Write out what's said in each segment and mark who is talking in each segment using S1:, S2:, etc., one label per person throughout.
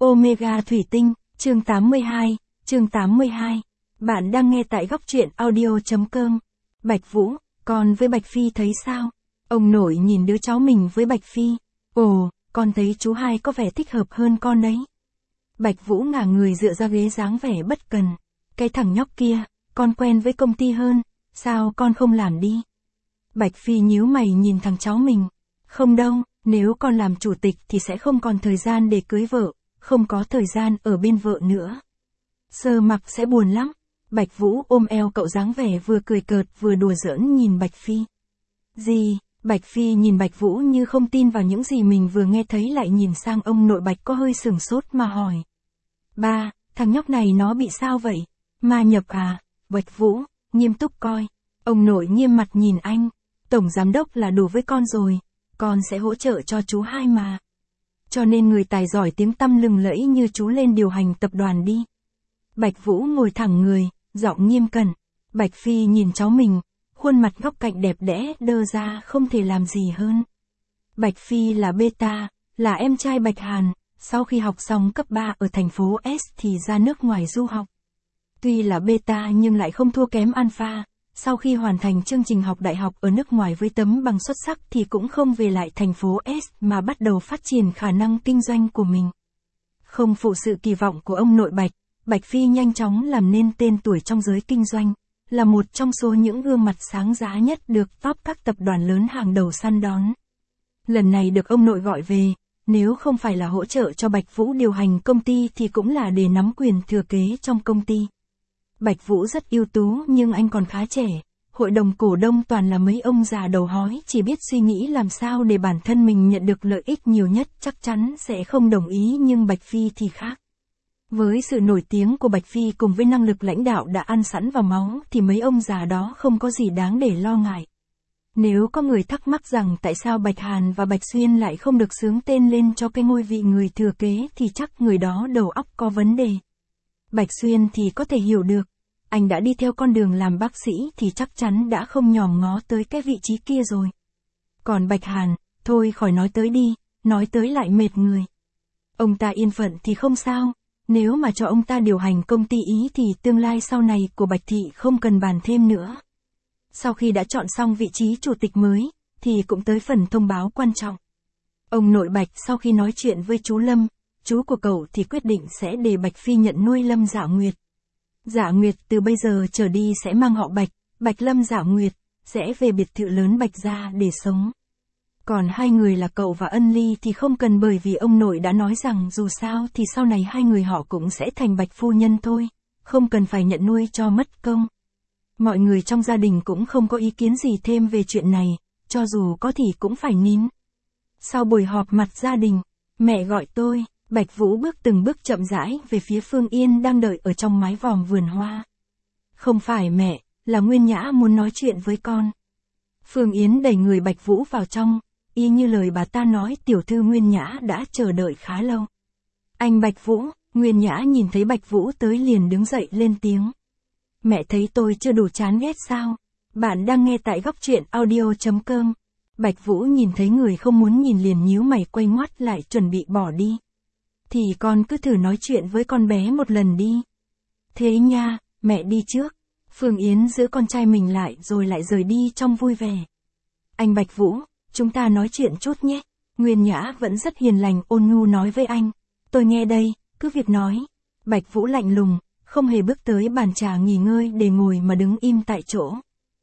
S1: Omega Thủy Tinh, chương 82. Bạn đang nghe tại góc truyện audio.com. Bạch Vũ, con với Bạch Phi thấy sao? Ông nội nhìn đứa cháu mình với Bạch Phi. Ồ, con thấy chú hai có vẻ thích hợp hơn con đấy. Bạch Vũ ngả người dựa ra ghế dáng vẻ bất cần. Cái thằng nhóc kia, con quen với công ty hơn, sao con không làm đi? Bạch Phi nhíu mày nhìn thằng cháu mình. Không đâu, nếu con làm chủ tịch thì sẽ không còn thời gian để cưới vợ, không có thời gian ở bên vợ nữa. Sơ Mặc sẽ buồn lắm. Bạch Vũ ôm eo cậu dáng vẻ vừa cười cợt vừa đùa giỡn nhìn Bạch Phi. Gì? Bạch Phi nhìn Bạch Vũ như không tin vào những gì mình vừa nghe thấy, lại nhìn sang ông nội Bạch có hơi sửng sốt mà hỏi. Ba, thằng nhóc này nó bị sao vậy? Ma nhập à? Bạch Vũ, nghiêm túc coi. Ông nội nghiêm mặt nhìn anh. Tổng giám đốc là đủ với con rồi. Con sẽ hỗ trợ cho chú hai mà. Cho nên người tài giỏi tiếng tăm lừng lẫy như chú lên điều hành tập đoàn đi. Bạch Vũ ngồi thẳng người, giọng nghiêm cẩn. Bạch Phi nhìn cháu mình, khuôn mặt góc cạnh đẹp đẽ đơ ra không thể làm gì hơn. Bạch Phi là beta, là em trai Bạch Hàn, sau khi học xong cấp 3 ở thành phố S thì ra nước ngoài du học. Tuy là beta nhưng lại không thua kém alpha, sau khi hoàn thành chương trình học đại học ở nước ngoài với tấm bằng xuất sắc thì cũng không về lại thành phố S mà bắt đầu phát triển khả năng kinh doanh của mình. Không phụ sự kỳ vọng của ông nội Bạch, Bạch Phi nhanh chóng làm nên tên tuổi trong giới kinh doanh, là một trong số những gương mặt sáng giá nhất được top các tập đoàn lớn hàng đầu săn đón. Lần này được ông nội gọi về, nếu không phải là hỗ trợ cho Bạch Vũ điều hành công ty thì cũng là để nắm quyền thừa kế trong công ty. Bạch Vũ rất ưu tú nhưng anh còn khá trẻ, hội đồng cổ đông toàn là mấy ông già đầu hói chỉ biết suy nghĩ làm sao để bản thân mình nhận được lợi ích nhiều nhất, chắc chắn sẽ không đồng ý, nhưng Bạch Phi thì khác. Với sự nổi tiếng của Bạch Phi cùng với năng lực lãnh đạo đã ăn sẵn vào máu thì mấy ông già đó không có gì đáng để lo ngại. Nếu có người thắc mắc rằng tại sao Bạch Hàn và Bạch Xuyên lại không được xướng tên lên cho cái ngôi vị người thừa kế thì chắc người đó đầu óc có vấn đề. Bạch Xuyên thì có thể hiểu được. Anh đã đi theo con đường làm bác sĩ thì chắc chắn đã không nhòm ngó tới cái vị trí kia rồi. Còn Bạch Hàn, thôi khỏi nói tới đi, nói tới lại mệt người. Ông ta yên phận thì không sao, nếu mà cho ông ta điều hành công ty Ý thì tương lai sau này của Bạch Thị không cần bàn thêm nữa. Sau khi đã chọn xong vị trí chủ tịch mới, thì cũng tới phần thông báo quan trọng. Ông nội Bạch sau khi nói chuyện với chú Lâm, chú của cậu thì quyết định sẽ để Bạch Phi nhận nuôi Lâm Dạ Nguyệt. Dạ Nguyệt từ bây giờ trở đi sẽ mang họ Bạch, Bạch Lâm Dạ Nguyệt, sẽ về biệt thự lớn Bạch gia để sống. Còn hai người là cậu và Ân Ly thì không cần, bởi vì ông nội đã nói rằng dù sao thì sau này hai người họ cũng sẽ thành Bạch phu nhân thôi, không cần phải nhận nuôi cho mất công. Mọi người trong gia đình cũng không có ý kiến gì thêm về chuyện này, cho dù có thì cũng phải nín. Sau buổi họp mặt gia đình, mẹ gọi tôi. Bạch Vũ bước từng bước chậm rãi về phía Phương Yên đang đợi ở trong mái vòm vườn hoa. Không phải mẹ, là Nguyên Nhã muốn nói chuyện với con. Phương Yến đẩy người Bạch Vũ vào trong, y như lời bà ta nói, tiểu thư Nguyên Nhã đã chờ đợi khá lâu. Anh Bạch Vũ, Nguyên Nhã nhìn thấy Bạch Vũ tới liền đứng dậy lên tiếng. Mẹ thấy tôi chưa đủ chán ghét sao? Bạn đang nghe tại góc truyện audio.com. Bạch Vũ nhìn thấy người không muốn nhìn liền nhíu mày quay ngoắt lại chuẩn bị bỏ đi. Thì con cứ thử nói chuyện với con bé một lần đi. Thế nha, mẹ đi trước. Phương Yến giữ con trai mình lại rồi lại rời đi trong vui vẻ. Anh Bạch Vũ, chúng ta nói chuyện chút nhé. Nguyên Nhã vẫn rất hiền lành ôn nhu nói với anh. Tôi nghe đây, cứ việc nói. Bạch Vũ lạnh lùng, không hề bước tới bàn trà nghỉ ngơi để ngồi mà đứng im tại chỗ.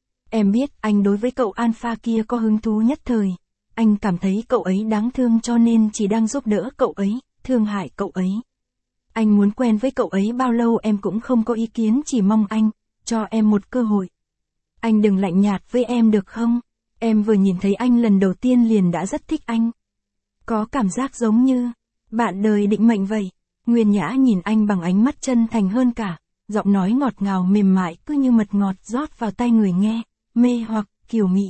S1: Em biết anh đối với cậu alpha kia có hứng thú nhất thời. Anh cảm thấy cậu ấy đáng thương cho nên chỉ đang giúp đỡ cậu ấy, thương hại cậu ấy. Anh muốn quen với cậu ấy bao lâu em cũng không có ý kiến, chỉ mong anh cho em một cơ hội. Anh đừng lạnh nhạt với em được không? Em vừa nhìn thấy anh lần đầu tiên liền đã rất thích anh. Có cảm giác giống như bạn đời định mệnh vậy. Nguyên Nhã nhìn anh bằng ánh mắt chân thành hơn cả, giọng nói ngọt ngào mềm mại cứ như mật ngọt rót vào tai người nghe, mê hoặc, kiều mị.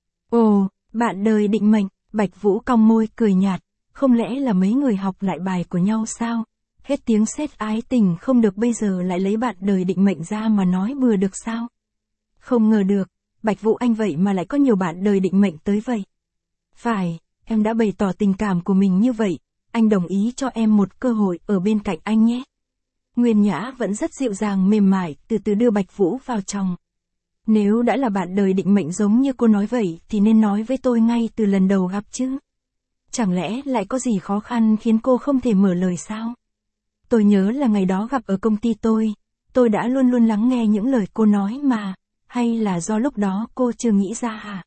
S1: Ồ, bạn đời định mệnh. Bạch Vũ cong môi cười nhạt, không lẽ là mấy người học lại bài của nhau sao? Hết tiếng sét ái tình không được bây giờ lại lấy bạn đời định mệnh ra mà nói bừa được sao? Không ngờ được, Bạch Vũ anh vậy mà lại có nhiều bạn đời định mệnh tới vậy. Phải, em đã bày tỏ tình cảm của mình như vậy, anh đồng ý cho em một cơ hội ở bên cạnh anh nhé. Nguyên Nhã vẫn rất dịu dàng mềm mại, từ từ đưa Bạch Vũ vào trong. Nếu đã là bạn đời định mệnh giống như cô nói vậy thì nên nói với tôi ngay từ lần đầu gặp chứ. Chẳng lẽ lại có gì khó khăn khiến cô không thể mở lời sao? Tôi nhớ là ngày đó gặp ở công ty tôi đã luôn luôn lắng nghe những lời cô nói mà, hay là do lúc đó cô chưa nghĩ ra hả?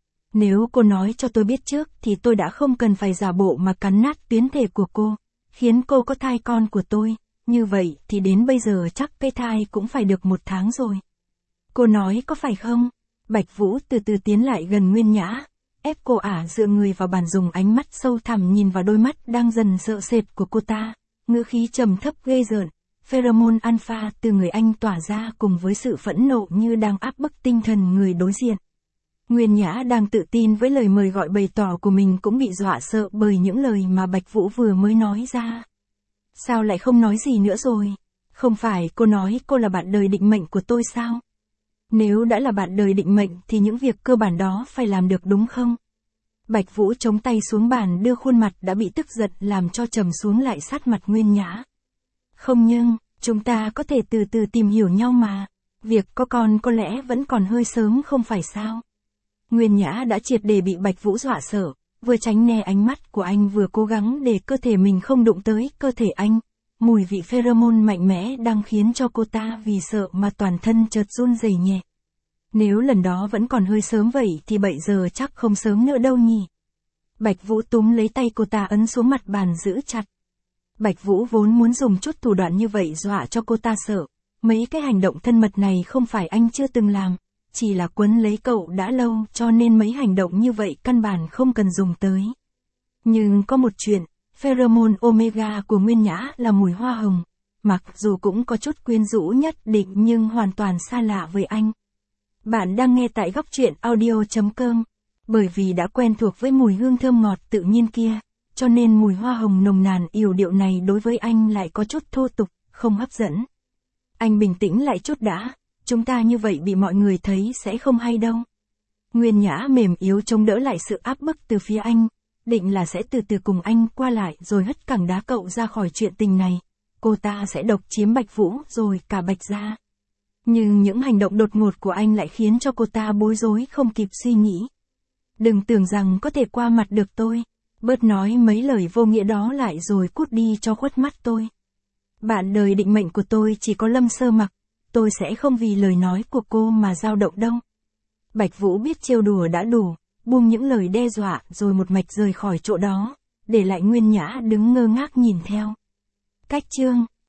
S1: Nếu cô nói cho tôi biết trước thì tôi đã không cần phải giả bộ mà cắn nát tuyến thể của cô, khiến cô có thai con của tôi, như vậy thì đến bây giờ chắc cái thai cũng phải được 1 tháng rồi. Cô nói có phải không? Bạch Vũ từ từ tiến lại gần Nguyên Nhã, ép cô dựa người vào bàn, dùng ánh mắt sâu thẳm nhìn vào đôi mắt đang dần sợ sệt của cô ta, ngữ khí trầm thấp ghê rợn. Pheromone alpha từ người anh tỏa ra cùng với sự phẫn nộ như đang áp bức tinh thần người đối diện. Nguyên Nhã đang tự tin với lời mời gọi bày tỏ của mình cũng bị dọa sợ bởi những lời mà Bạch Vũ vừa mới nói ra. Sao lại không nói gì nữa rồi? Không phải cô nói cô là bạn đời định mệnh của tôi sao? Nếu đã là bạn đời định mệnh thì những việc cơ bản đó phải làm được đúng không? Bạch Vũ chống tay xuống bàn, đưa khuôn mặt đã bị tức giận làm cho trầm xuống lại sát mặt Nguyên Nhã. Không, nhưng chúng ta có thể từ từ tìm hiểu nhau mà. Việc có con có lẽ vẫn còn hơi sớm không phải sao? Nguyên Nhã đã triệt để bị Bạch Vũ dọa sợ, vừa tránh né ánh mắt của anh vừa cố gắng để cơ thể mình không đụng tới cơ thể anh. Mùi vị pheromone mạnh mẽ đang khiến cho cô ta vì sợ mà toàn thân chợt run rẩy nhẹ. Nếu lần đó vẫn còn hơi sớm vậy thì bây giờ chắc không sớm nữa đâu nhỉ. Bạch Vũ túm lấy tay cô ta ấn xuống mặt bàn giữ chặt. Bạch Vũ vốn muốn dùng chút thủ đoạn như vậy dọa cho cô ta sợ. Mấy cái hành động thân mật này không phải anh chưa từng làm, chỉ là quấn lấy cậu đã lâu cho nên mấy hành động như vậy căn bản không cần dùng tới. Nhưng có một chuyện, pheromone omega của Nguyên Nhã là mùi hoa hồng, mặc dù cũng có chút quyến rũ nhất định nhưng hoàn toàn xa lạ với anh. Bạn đang nghe tại góc truyện audio.com. Bởi vì đã quen thuộc với mùi hương thơm ngọt tự nhiên kia, cho nên mùi hoa hồng nồng nàn yểu điệu này đối với anh lại có chút thô tục, không hấp dẫn. Anh bình tĩnh lại chút đã, chúng ta như vậy bị mọi người thấy sẽ không hay đâu. Nguyên Nhã mềm yếu chống đỡ lại sự áp bức từ phía anh, định là sẽ từ từ cùng anh qua lại rồi hất cẳng đá cậu ra khỏi chuyện tình này. Cô ta sẽ độc chiếm Bạch Vũ rồi cả Bạch gia. Nhưng những hành động đột ngột của anh lại khiến cho cô ta bối rối không kịp suy nghĩ. Đừng tưởng rằng có thể qua mặt được tôi. Bớt nói mấy lời vô nghĩa đó lại rồi cút đi cho khuất mắt tôi. Bạn đời định mệnh của tôi chỉ có Lâm Sơ Mặc. Tôi sẽ không vì lời nói của cô mà dao động đâu. Bạch Vũ biết trêu đùa đã đủ, buông những lời đe dọa rồi một mạch rời khỏi chỗ đó, để lại Nguyên Nhã đứng ngơ ngác nhìn theo. Cách chương